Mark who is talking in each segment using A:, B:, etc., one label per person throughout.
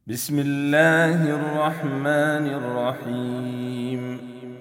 A: بسم الله الرحمن الرحيم.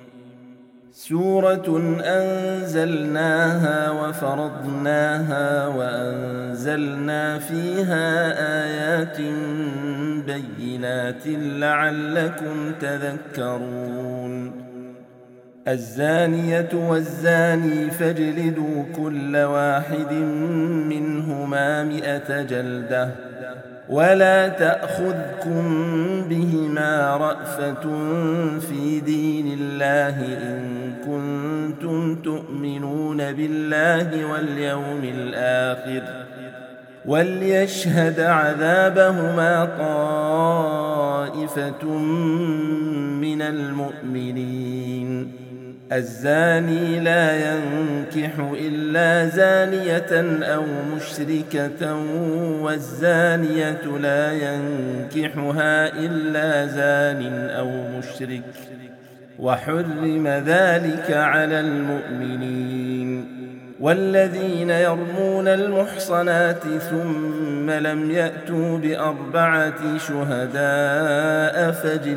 A: سورة أنزلناها وفرضناها وأنزلنا فيها آيات بينات لعلكم تذكرون. الزانية والزاني فاجلدوا كل واحد منهما 100 جلدة ولا تأخذكم بهما رأفة في دين الله إن كنتم تؤمنون بالله واليوم الآخر وليشهد عذابهما طائفة من المؤمنين. الزاني لا ينكح إلا زانية أو مشركة والزانية لا ينكحها إلا زان أو مشرك وحرم ذلك على المؤمنين. والذين يرمون المحصنات ثم لم يأتوا ب4 شهداء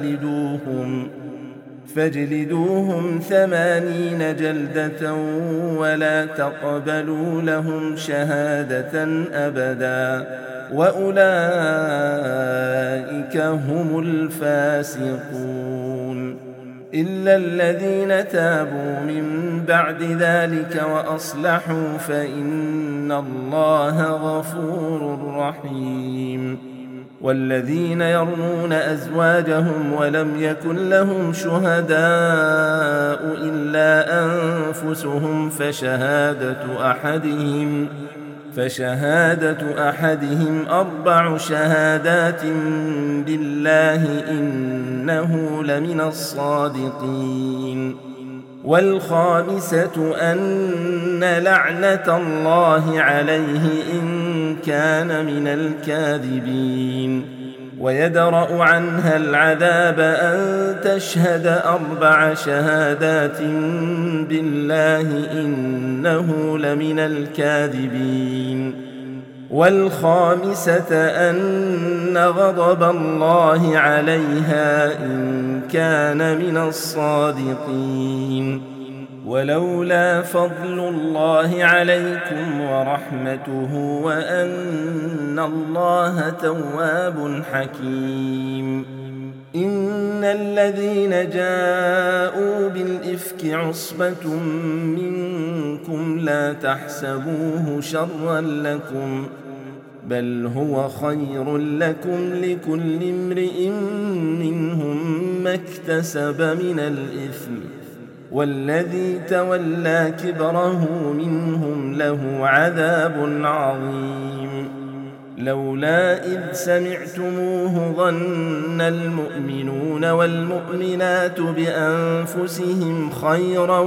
A: فاجلدوهم 80 جلدة ولا تقبلوا لهم شهادة أبدا وأولئك هم الفاسقون. إلا الذين تابوا من بعد ذلك وأصلحوا فإن الله غفور رحيم. والذين يرمون أزواجهم ولم يكن لهم شهداء إلا أنفسهم فشهادة أحدهم 4 شهادات بالله إنه لمن الصادقين. والخامسة أن لعنة الله عليه إن كان من الكاذبين. ويدرأ عنها العذاب أن تشهد 4 شهادات بالله إنه لمن الكاذبين. والخامسة أن غضب الله عليها إن كان من الصادقين. ولولا فضل الله عليكم ورحمته وأن الله تواب حكيم. إن الذين جاءوا بالإفك عصبة منكم لا تحسبوه شرا لكم بل هو خير لكم لكل امرئ منهم ما اكتسب من الإثم والذي تولى كبره منهم له عذاب عظيم. لولا إذ سمعتموه ظن المؤمنون والمؤمنات بأنفسهم خيرا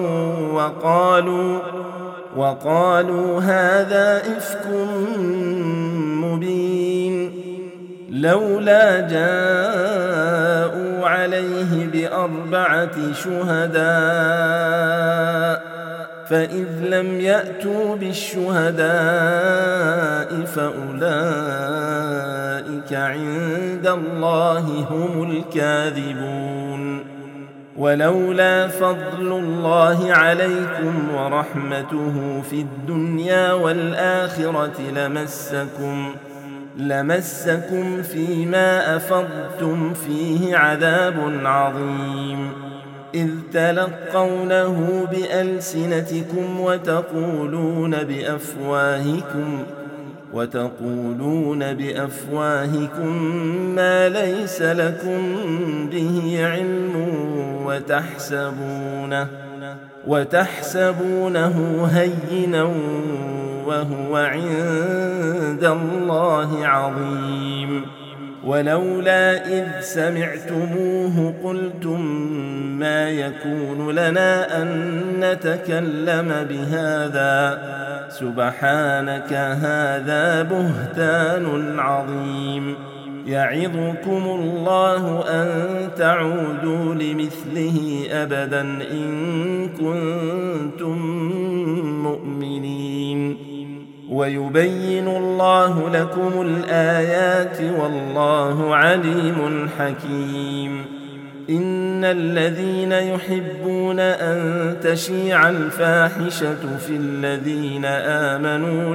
A: وقالوا هذا إفك مبين. لولا جاءوا عليه ب4 شهداء فإذ لم يأتوا بالشهداء فأولئك عند الله هم الكاذبون. ولولا فضل الله عليكم ورحمته في الدنيا والآخرة لمسكم فيما أفضتم فيه عذاب عظيم. إذ تلقونه بألسنتكم وتقولون بأفواهكم ما ليس لكم به علم وتحسبونه هينا وهو عند الله عظيم. ولولا إذ سمعتموه قلتم ما يكون لنا أن نتكلم بهذا سبحانك هذا بهتان عظيم. يعظكم الله أن تعودوا لمثله أبدا إن كنتم مؤمنين. ويبين الله لكم الآيات والله عليم حكيم. إن الذين يحبون أن تشيع الفاحشة في الذين آمنوا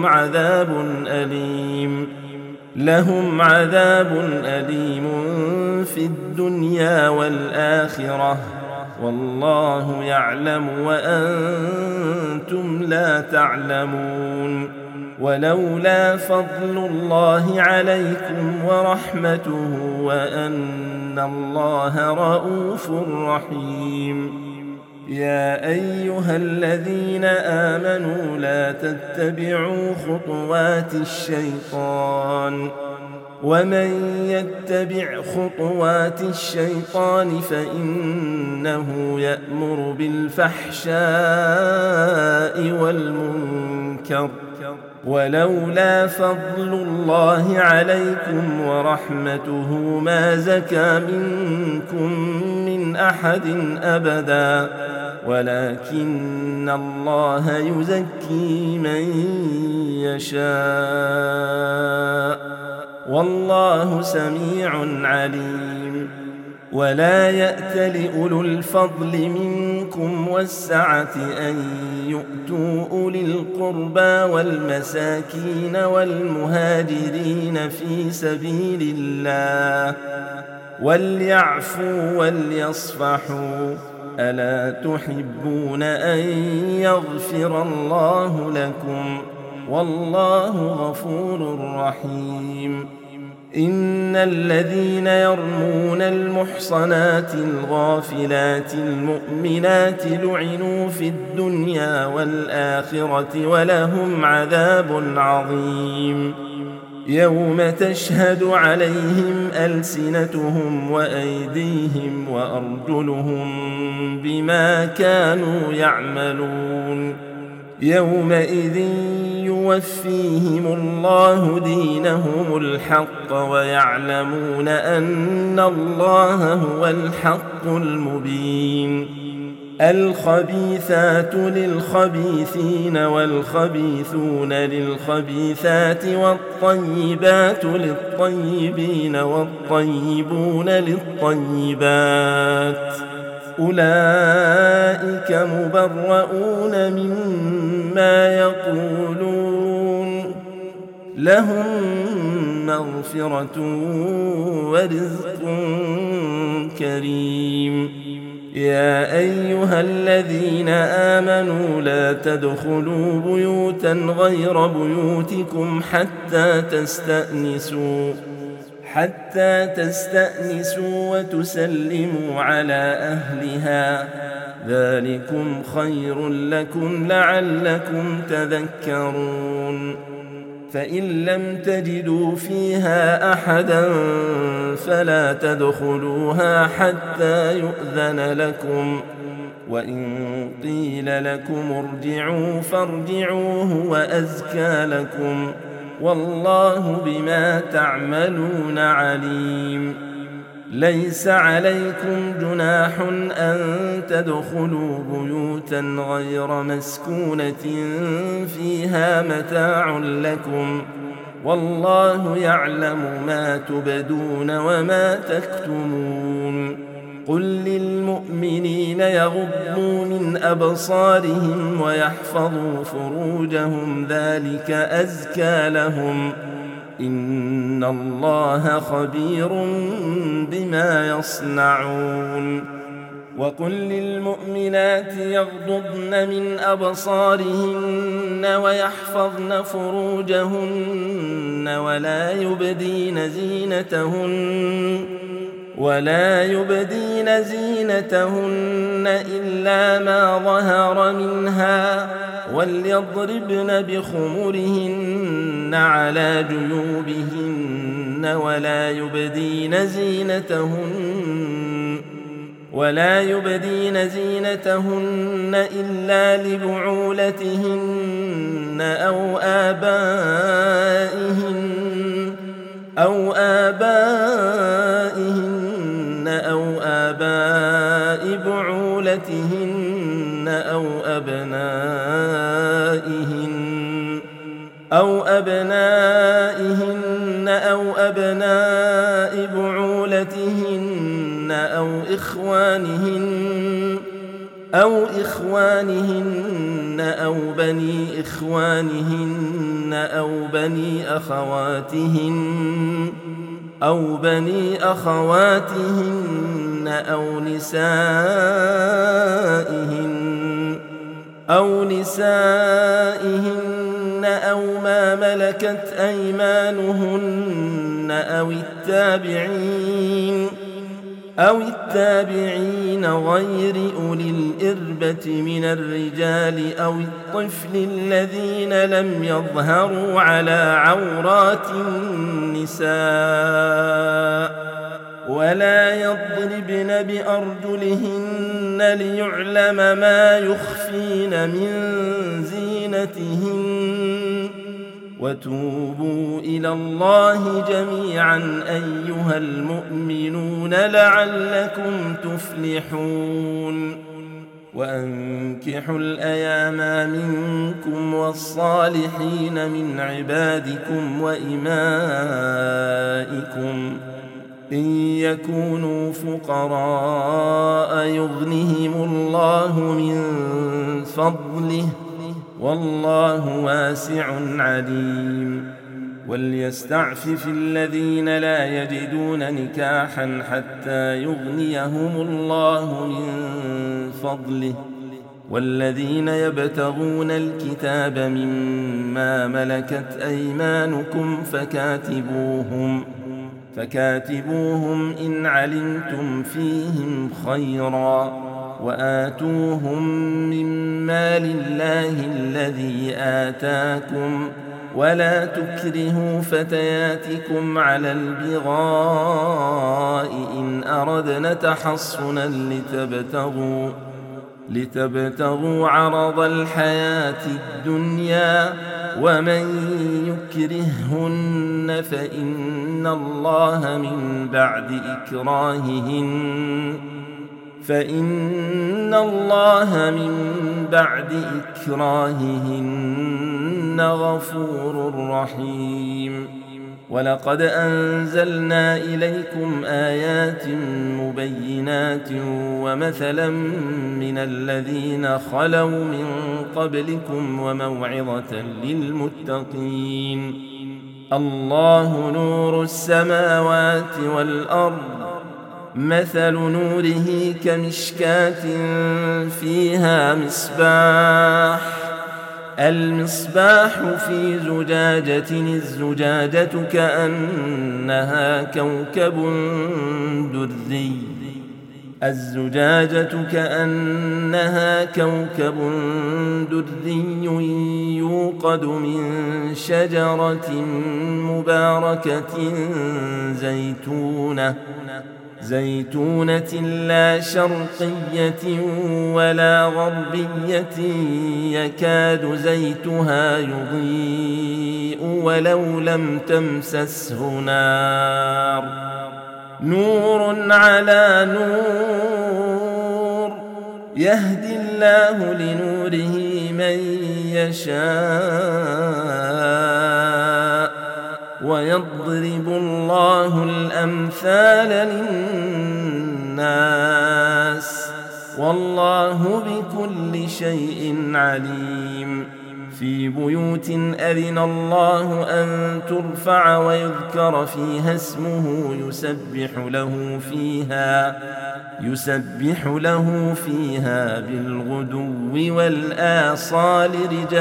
A: لهم عذاب أليم في الدنيا والآخرة والله يعلم وأنتم لا تعلمون. ولولا فضل الله عليكم ورحمته وأن الله رؤوف رحيم. يا أيها الذين آمنوا لا تتبعوا خطوات الشيطان ومن يتبع خطوات الشيطان فإنه يأمر بالفحشاء والمنكر. ولولا فضل الله عليكم ورحمته ما زكى منكم من أحد أبدا ولكن الله يزكي من يشاء والله سميع عليم. ولا يأت لأولو الفضل منكم والسعة أن يؤتوا أولي القربى والمساكين والمهاجرين في سبيل الله وليعفوا وليصفحوا ألا تحبون أن يغفر الله لكم والله غفور رحيم. إن الذين يرمون المحصنات الغافلات المؤمنات لعنوا في الدنيا والآخرة ولهم عذاب عظيم. يوم تشهد عليهم ألسنتهم وأيديهم وأرجلهم بما كانوا يعملون. يومئذ يوفيهم الله دينهم الحق ويعلمون أن الله هو الحق المبين. الخبيثات للخبيثين والخبيثون للخبيثات والطيبات للطيبين والطيبون للطيبات أولئك مبرؤون مما يقولون لهم مغفرة ورزق كريم. يا أيها الذين آمنوا لا تدخلوا بيوتا غير بيوتكم حتى تستأنسوا وتسلموا على أهلها ذلكم خير لكم لعلكم تذكرون. فإن لم تجدوا فيها أحدا فلا تدخلوها حتى يؤذن لكم وإن قيل لكم ارجعوا فارجعوا هو أزكى لكم والله بما تعملون عليم. ليس عليكم جناح أن تدخلوا بيوتا غير مسكونة فيها متاع لكم والله يعلم ما تبدون وما تكتمون. قل للمؤمنين يغضوا من أبصارهم ويحفظوا فروجهم ذلك أزكى لهم إن الله خبير بما يصنعون. وقل للمؤمنات يغضضن من أبصارهن ويحفظن فروجهن ولا يبدين زينتهن إلا ما ظهر منها وليضربن بخمرهن على جيوبهن ولا يبدين زينتهن إلا لبعولتهن أو آبائهن أو آباء بعولتهن أو أبنائهن أو أبنائهن أو أبناء بعولتهن أو إخوانهن أو بني إخوانهن أو بني أخواتهن أو نسائهن أو ما ملكت أيمانهن أو التابعين غير أولي الإربة من الرجال أو الطفل الذين لم يظهروا على عورات النساء ولا يضربن بأرجلهن ليعلم ما يخفين من زينتهن وتوبوا إلى الله جميعا أيها المؤمنون لعلكم تفلحون وأنكحوا الأيام منكم والصالحين من عبادكم وإمائكم إن يكونوا فقراء يغنهم الله من فضله والله واسع عليم وليستعفف الذين لا يجدون نكاحا حتى يغنيهم الله من فضله والذين يبتغون الكتاب مما ملكت أيمانكم فكاتبوهم إن علمتم فيهم خيرا وآتوهم من مال الله الذي آتاكم ولا تكرهوا فتياتكم على البغاء إن أردن تحصنا لتبتغوا عرض الحياة الدنيا ومن يكرههن فإن الله من بعد إكراههن غفور رحيم ولقد أنزلنا إليكم آيات مبينات ومثلا من الذين خلوا من قبلكم وموعظة للمتقين الله نور السماوات والأرض مثل نوره كمشكاة فيها المصباح في زجاجة الزجاجة كأنها كوكب دري يوقد من شجرة مباركة زيتونة لا شرقية ولا غربية يكاد زيتها يضيء ولو لم تمسسه نار نور على نور يهدي الله لنوره من يشاء ويضرب الله الأمثال للناس والله بكل شيء عليم في بيوت أذن الله أن ترفع ويذكر فيها اسمه يسبح له فيها بالغدو والآصال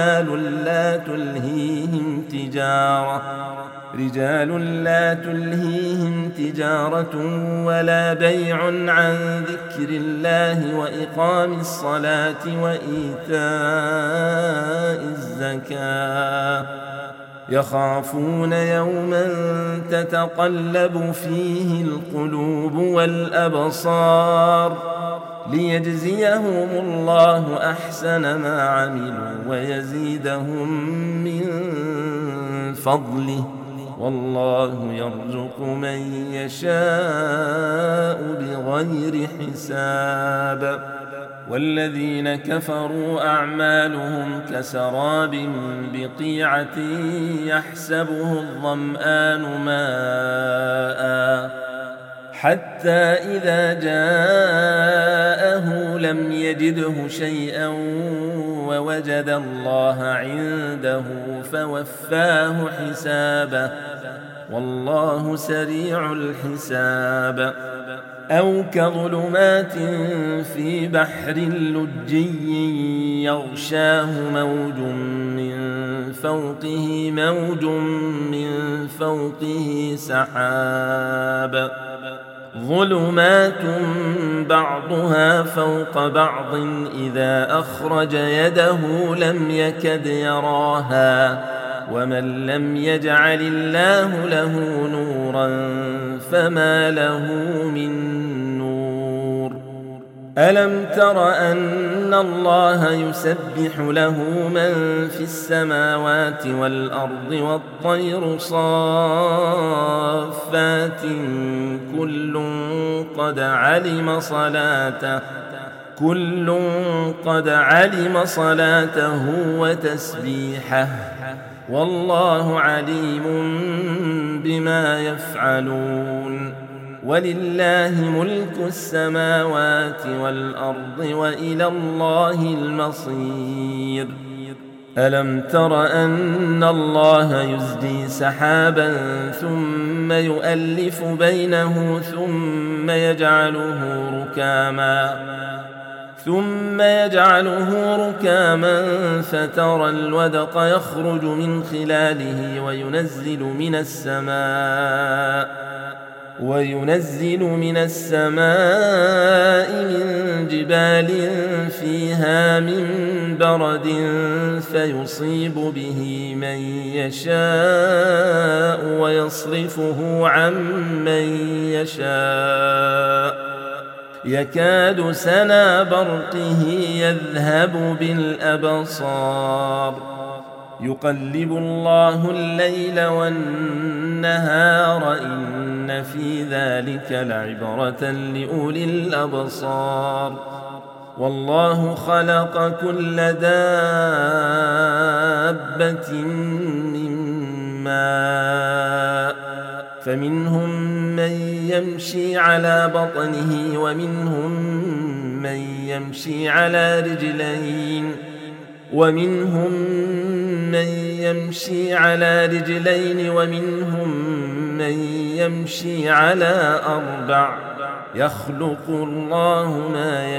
A: رجال لا تلهيهم تجارة ولا بيع عن ذكر الله وإقام الصلاة وإيتاء الزكاة يخافون يوما تتقلب فيه القلوب والأبصار ليجزيهم الله أحسن ما عملوا ويزيدهم من فضله والله يرزق من يشاء بغير حساب والذين كفروا أعمالهم كسراب بقيعة يحسبه الظمآن ماء حتى إذا جاءه لم يجده شيئا ووجد الله عنده فوفاه حسابه والله سريع الحساب أو كظلمات في بحر لجي يغشاه موج من فوقه سحاب ظلمات بعضها فوق بعض إذا أخرج يده لم يكد يراها ومن لم يجعل الله له نورا فما له من نور ألم تر أن الله يسبح له من في السماوات والأرض والطير صافات كل قد علم صلاته وتسبيحه والله عليم بما يفعلون ولله ملك السماوات والأرض وإلى الله المصير ألم تر أن الله يزجي سحابا ثم يؤلف بينه ثم يجعله ركاما فترى الودق يخرج من خلاله وينزل من السماء من جبال فيها من برد فيصيب به من يشاء ويصرفه عن من يشاء يكاد سنا برقه يذهب بالأبصار يقلب الله الليل والنهار إن في ذلك لعبرة لأولي الأبصار والله خلق كل دابة من ماء فمنهم من يمشي على بطنه ومنهم من يمشي على رجلين ومنهم من يمشي على أربع يخلق الله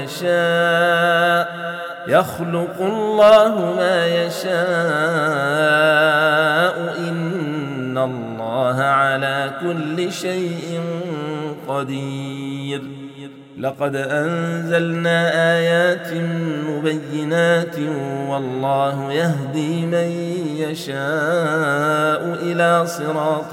A: ما يشاء إن الله على كل شيء قدير لقد أنزلنا آيات مبينات والله يهدي من يشاء إلى صراط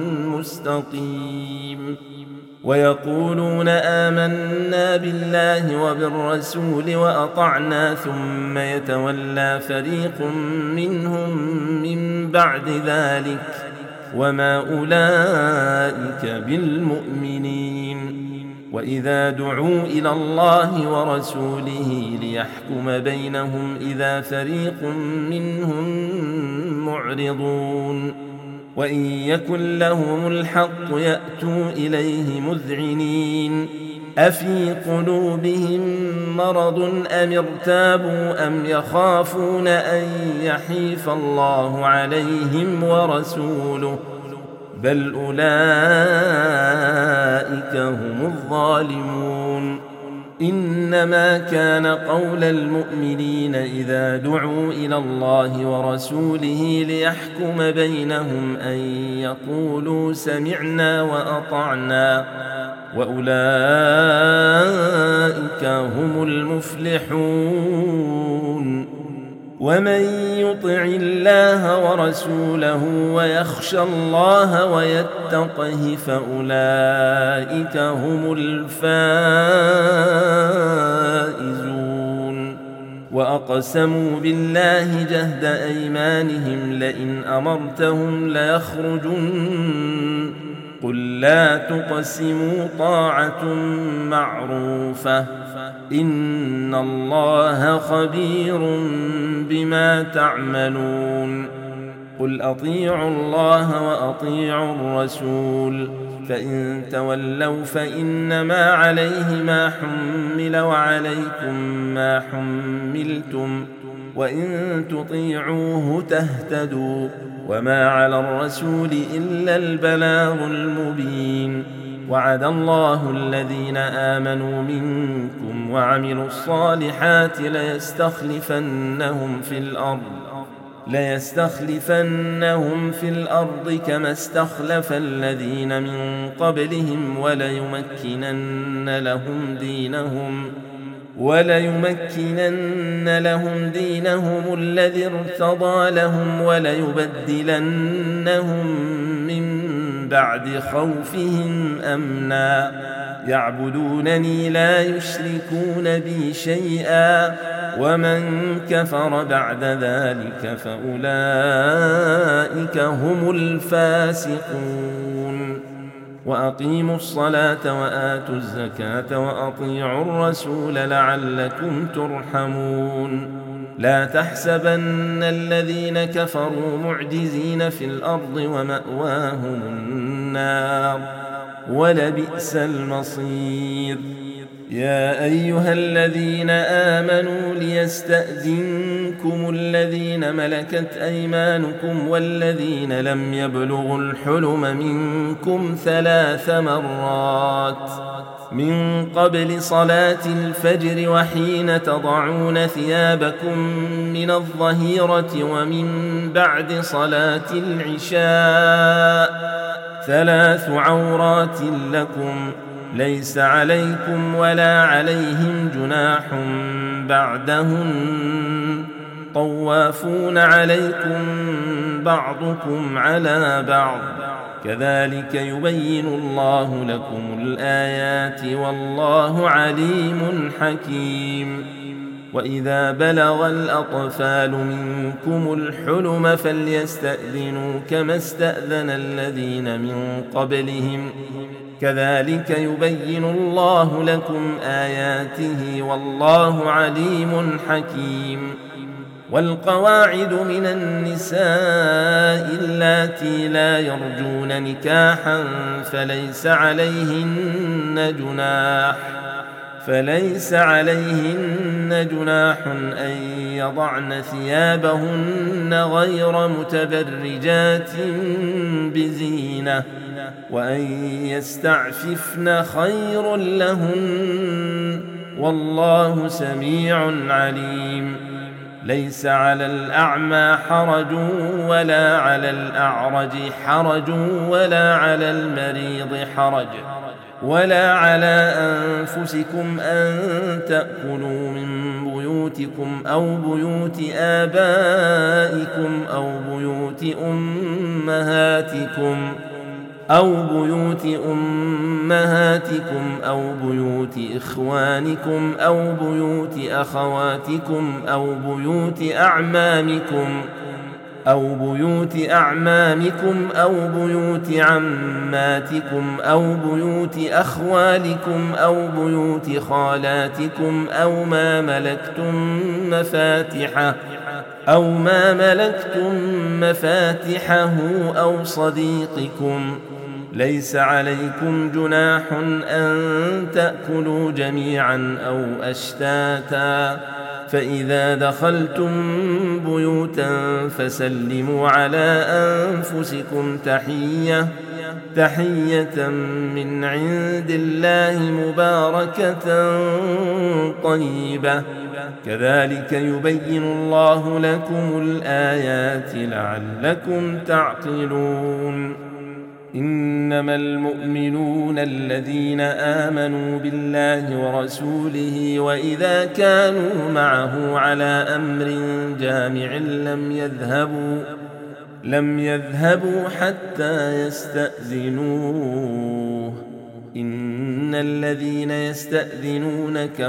A: مستقيم ويقولون آمنا بالله وبالرسول وأطعنا ثم يتولى فريق منهم من بعد ذلك وما أولئك بالمؤمنين وإذا دعوا إلى الله ورسوله ليحكم بينهم إذا فريق منهم معرضون وإن يكن لهم الحق يأتوا إليه مذعنين أفي قلوبهم مرض أم ارتابوا أم يخافون أن يحيف الله عليهم ورسوله بل أولئك هم الظالمون إنما كان قول المؤمنين إذا دعوا إلى الله ورسوله ليحكم بينهم أن يقولوا سمعنا وأطعنا وأولئك هم المفلحون ومن يطع الله ورسوله ويخشى الله ويتقه فأولئك هم الفائزون وأقسموا بالله جهد أيمانهم لئن أمرتهم ليخرجن قل لا تقسموا طاعة معروفة إن الله خبير بما تعملون قل أطيعوا الله وأطيعوا الرسول فإن تولوا فإنما عليه ما حمل وعليكم ما حملتم وإن تطيعوه تهتدوا وما على الرسول إلا البلاغ المبين وعد الله الذين آمنوا منكم وعملوا الصالحات ليستخلفنهم في الأرض كما استخلف الذين من قبلهم وليمكنن لهم دينهم الذي ارتضى لهم وليبدلنهم من بعد خوفهم أمنا يعبدونني لا يشركون بي شيئا ومن كفر بعد ذلك فأولئك هم الفاسقون وأقيموا الصلاة وآتوا الزكاة وأطيعوا الرسول لعلكم ترحمون لا تحسبن الذين كفروا معجزين في الأرض ومأواهم النار ولبئس المصير يا أيها الذين آمنوا ليستأذنكم الذين ملكت أيمانكم والذين لم يبلغوا الحلم منكم 3 مرات من قبل صلاة الفجر وحين تضعون ثيابكم من الظهيرة ومن بعد صلاة العشاء 3 عورات لكم ليس عليكم ولا عليهم جناح بعدهن طوافون عليكم بعضكم على بعض كذلك يبين الله لكم الآيات والله عليم حكيم وإذا بلغ الأطفال منكم الحلم فليستأذنوا كما استأذن الذين من قبلهم كذلك يبين الله لكم آياته والله عليم حكيم والقواعد من النساء اللاتي لا يرجون نكاحا فليس عليهن جناح أن يضعن ثيابهن غير متبرجات بزينة وأن يستعففن خير لهن والله سميع عليم ليس على الأعمى حرج ولا على الأعرج حرج ولا على المريض حرج ولا على أنفسكم أن تأكلوا من بيوتكم أو بيوت آبائكم أو بيوت أمهاتكم أو بيوت إخوانكم أو بيوت أخواتكم أو بيوت أعمامكم أو بيوت عماتكم أو بيوت أخوالكم أو بيوت خالاتكم أو ما ملكتم مفاتحه أو صديقكم ليس عليكم جناح أن تأكلوا جميعا أو أشتاتا فإذا دخلتم بيوتا فسلموا على أنفسكم تحية من عند الله مباركة طيبة كذلك يبين الله لكم الآيات لعلكم تعقلون إنما المؤمنون الذين آمنوا بالله ورسوله وإذا كانوا معه على أمر جامع لم يذهبوا حتى يستأذنوه إن الذين يستأذنونك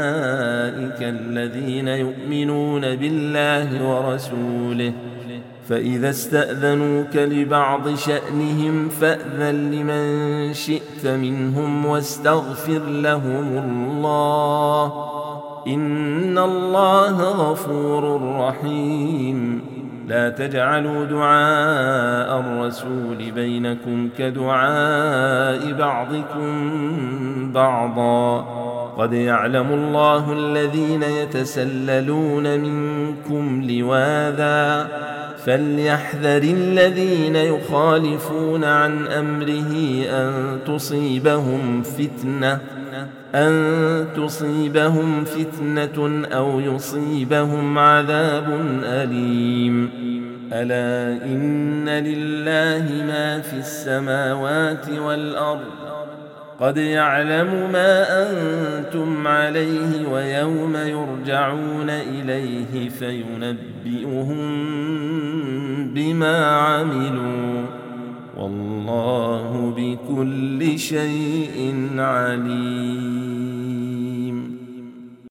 A: أولئك الذين يؤمنون بالله ورسوله فإذا استأذنوك لبعض شأنهم فأذن لمن شئت منهم واستغفر لهم الله إن الله غفور رحيم لا تجعلوا دعاء الرسول بينكم كدعاء بعضكم بعضا قد يعلم الله الذين يتسللون منكم لواذا فليحذر الذين يخالفون عن أمره أن تصيبهم فتنة أو يصيبهم عذاب أليم ألا إن لله ما في السماوات والأرض قد يعلم ما أنتم عليه ويوم يرجعون إليه فينبئهم بما عملوا والله بكل شيء عليم